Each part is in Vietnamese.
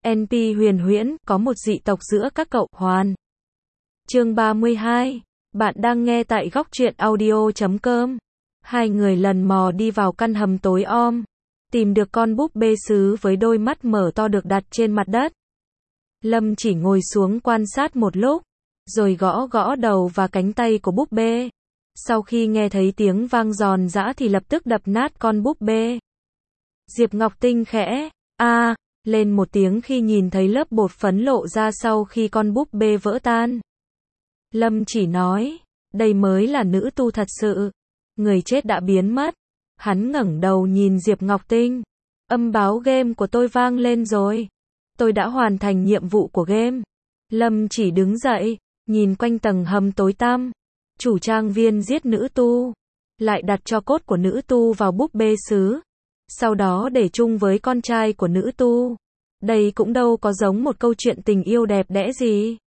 NP huyền huyễn, có một dị tộc giữa các cậu, Hoàn. Chương 32. Bạn đang nghe tại góc truyện audio.com. Hai người lần mò đi vào căn hầm tối om, tìm được con búp bê sứ với đôi mắt mở to được đặt trên mặt đất. Lâm chỉ ngồi xuống quan sát một lúc, rồi gõ gõ đầu và cánh tay của búp bê. Sau khi nghe thấy tiếng vang giòn giã thì lập tức đập nát con búp bê. Diệp Ngọc Tinh khẽ lên một tiếng khi nhìn thấy lớp bột phấn lộ ra sau khi con búp bê vỡ tan. Lâm chỉ nói, đây mới là nữ tu thật sự. Người chết đã biến mất. Hắn ngẩng đầu nhìn Diệp Ngọc Tinh. Âm báo game của tôi vang lên rồi. Tôi đã hoàn thành nhiệm vụ của game. Lâm chỉ đứng dậy, nhìn quanh tầng hầm tối tăm. Chủ trang viên giết nữ tu, lại đặt tro cốt của nữ tu vào búp bê sứ, sau đó để chung với con trai của nữ tu. Đây cũng đâu có giống một câu chuyện tình yêu đẹp đẽ gì.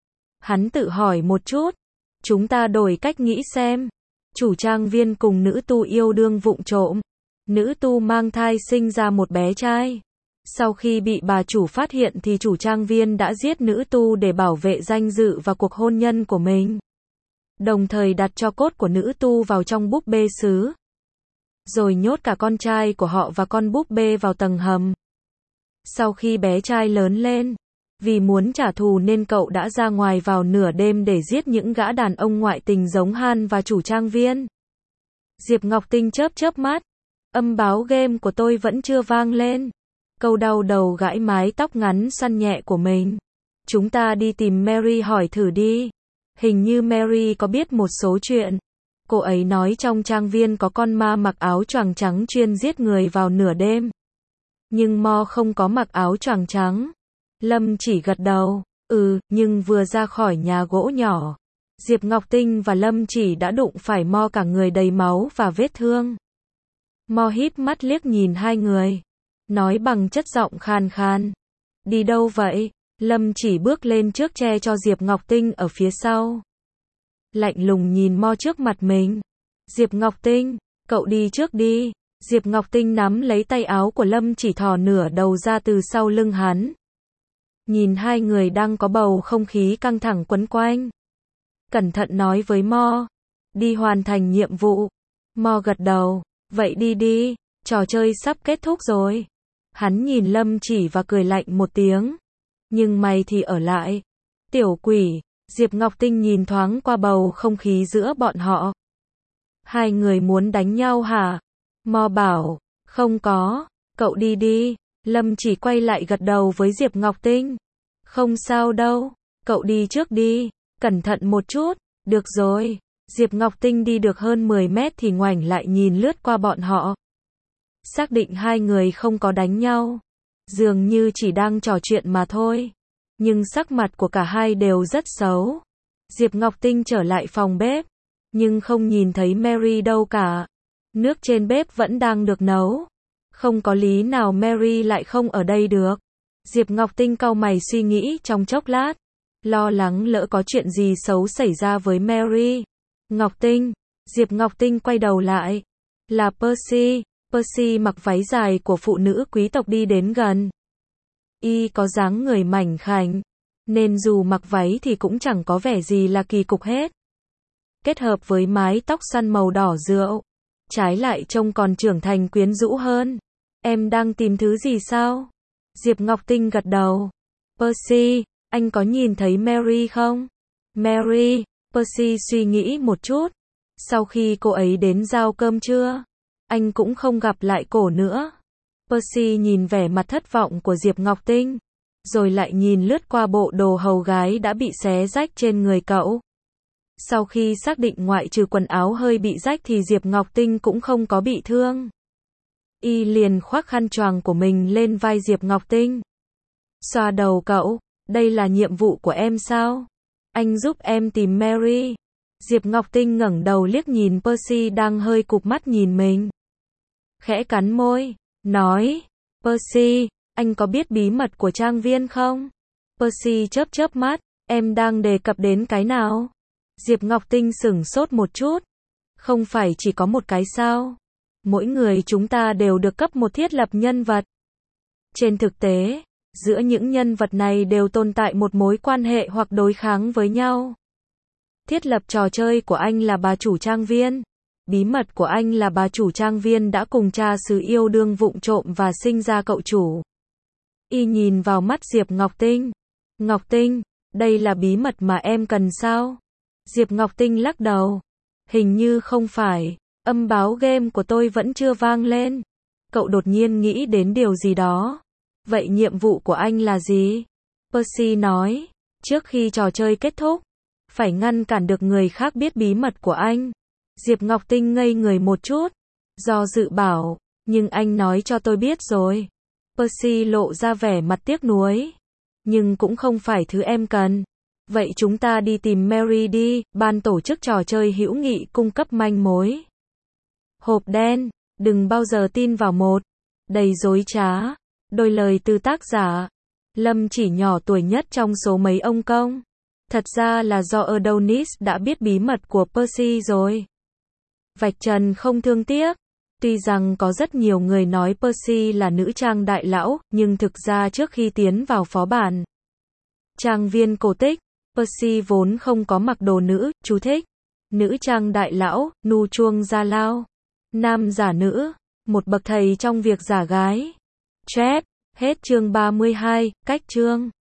Hắn tự hỏi một chút. Chúng ta đổi cách nghĩ xem. Chủ trang viên cùng nữ tu yêu đương vụng trộm. Nữ tu mang thai sinh ra một bé trai. Sau khi bị bà chủ phát hiện thì chủ trang viên đã giết nữ tu để bảo vệ danh dự và cuộc hôn nhân của mình. Đồng thời đặt tro cốt của nữ tu vào trong búp bê sứ. Rồi nhốt cả con trai của họ và con búp bê vào tầng hầm. Sau khi bé trai lớn lên, vì muốn trả thù nên cậu đã ra ngoài vào nửa đêm để giết những gã đàn ông ngoại tình giống Han và chủ trang viên. Diệp Ngọc Tinh chớp chớp mắt. Âm báo game của tôi vẫn chưa vang lên. Câu đau đầu gãi mái tóc ngắn xoăn nhẹ của mình. Chúng ta đi tìm Mary hỏi thử đi. Hình như Mary có biết một số chuyện. Cô ấy nói trong trang viên có con ma mặc áo choàng trắng chuyên giết người vào nửa đêm. Nhưng Mo không có mặc áo choàng trắng. Lâm chỉ gật đầu. Nhưng vừa ra khỏi nhà gỗ nhỏ, Diệp Ngọc Tinh và Lâm chỉ đã đụng phải Mo cả người đầy máu và vết thương. Mo híp mắt liếc nhìn hai người, nói bằng chất giọng khàn khàn. Đi đâu vậy? Lâm chỉ bước lên trước che cho Diệp Ngọc Tinh ở phía sau. Lạnh lùng nhìn Mo trước mặt mình. Diệp Ngọc Tinh, cậu đi trước đi. Diệp Ngọc Tinh nắm lấy tay áo của Lâm chỉ thò nửa đầu ra từ sau lưng hắn. Nhìn hai người đang có bầu không khí căng thẳng quấn quanh. Cẩn thận nói với Mo. Đi hoàn thành nhiệm vụ. Mo gật đầu. Vậy đi đi, trò chơi sắp kết thúc rồi. Hắn nhìn Lâm chỉ và cười lạnh một tiếng. Nhưng mày thì ở lại. Tiểu quỷ. Diệp Ngọc Tinh nhìn thoáng qua bầu không khí giữa bọn họ. Hai người muốn đánh nhau hả? Mo bảo, không có, cậu đi đi. Lâm chỉ quay lại gật đầu với Diệp Ngọc Tinh. Không sao đâu, cậu đi trước đi, cẩn thận một chút. Được rồi. Diệp Ngọc Tinh đi được hơn 10 mét thì ngoảnh lại nhìn lướt qua bọn họ. Xác định hai người không có đánh nhau. Dường như chỉ đang trò chuyện mà thôi. Nhưng sắc mặt của cả hai đều rất xấu. Diệp Ngọc Tinh trở lại phòng bếp, nhưng không nhìn thấy Mary đâu cả. Nước trên bếp vẫn đang được nấu. Không có lý nào Mary lại không ở đây được. Diệp Ngọc Tinh cau mày suy nghĩ trong chốc lát. Lo lắng lỡ có chuyện gì xấu xảy ra với Mary. Ngọc Tinh. Diệp Ngọc Tinh quay đầu lại. Là Percy. Percy mặc váy dài của phụ nữ quý tộc đi đến gần. Y có dáng người mảnh khảnh, nên dù mặc váy thì cũng chẳng có vẻ gì là kỳ cục hết. Kết hợp với mái tóc xoăn màu đỏ rượu, trái lại trông còn trưởng thành quyến rũ hơn. Em đang tìm thứ gì sao? Diệp Ngọc Tinh gật đầu. Percy, anh có nhìn thấy Mary không? Mary, Percy suy nghĩ một chút. Sau khi cô ấy đến giao cơm trưa, anh cũng không gặp lại cổ nữa. Percy nhìn vẻ mặt thất vọng của Diệp Ngọc Tinh, rồi lại nhìn lướt qua bộ đồ hầu gái đã bị xé rách trên người cậu. Sau khi xác định ngoại trừ quần áo hơi bị rách thì Diệp Ngọc Tinh cũng không có bị thương. Y liền khoác khăn choàng của mình lên vai Diệp Ngọc Tinh. Xoa đầu cậu, đây là nhiệm vụ của em sao? Anh giúp em tìm Mary. Diệp Ngọc Tinh ngẩng đầu liếc nhìn Percy đang hơi cụp mắt nhìn mình. Khẽ cắn môi, nói, Percy, anh có biết bí mật của trang viên không? Percy chớp chớp mắt, em đang đề cập đến cái nào? Diệp Ngọc Tinh sửng sốt một chút. Không phải chỉ có một cái sao? Mỗi người chúng ta đều được cấp một thiết lập nhân vật. Trên thực tế, Giữa những nhân vật này đều tồn tại một mối quan hệ hoặc đối kháng với nhau. Thiết lập trò chơi của anh là bà chủ trang viên. Bí mật của anh là bà chủ trang viên đã cùng cha xứ yêu đương vụng trộm và sinh ra cậu chủ. Y nhìn vào mắt Diệp Ngọc Tinh. Ngọc Tinh, đây là bí mật mà em cần sao? Diệp Ngọc Tinh lắc đầu. Hình như không phải, âm báo game của tôi vẫn chưa vang lên. Cậu đột nhiên nghĩ đến điều gì đó. Vậy nhiệm vụ của anh là gì? Percy nói, trước khi trò chơi kết thúc, phải ngăn cản được người khác biết bí mật của anh. Diệp Ngọc Tinh ngây người một chút, do dự bảo, nhưng anh nói cho tôi biết rồi. Percy lộ ra vẻ mặt tiếc nuối. Nhưng cũng không phải thứ em cần. Vậy chúng ta đi tìm Mary đi, ban tổ chức trò chơi hữu nghị cung cấp manh mối. Hộp đen, đừng bao giờ tin vào một. Đầy dối trá. Đôi lời từ tác giả. Lâm chỉ nhỏ tuổi nhất trong số mấy ông công. Thật ra là do Adonis đã biết bí mật của Percy rồi. Vạch trần không thương tiếc. Tuy rằng có rất nhiều người nói Percy là nữ trang đại lão, nhưng thực ra trước khi tiến vào phó bản trang viên cổ tích, Percy vốn không có mặc đồ nữ, chú thích. Nữ trang đại lão, nu chuông gia lao. Nam giả nữ, một bậc thầy trong việc giả gái. Chép, hết chương 32, cách chương.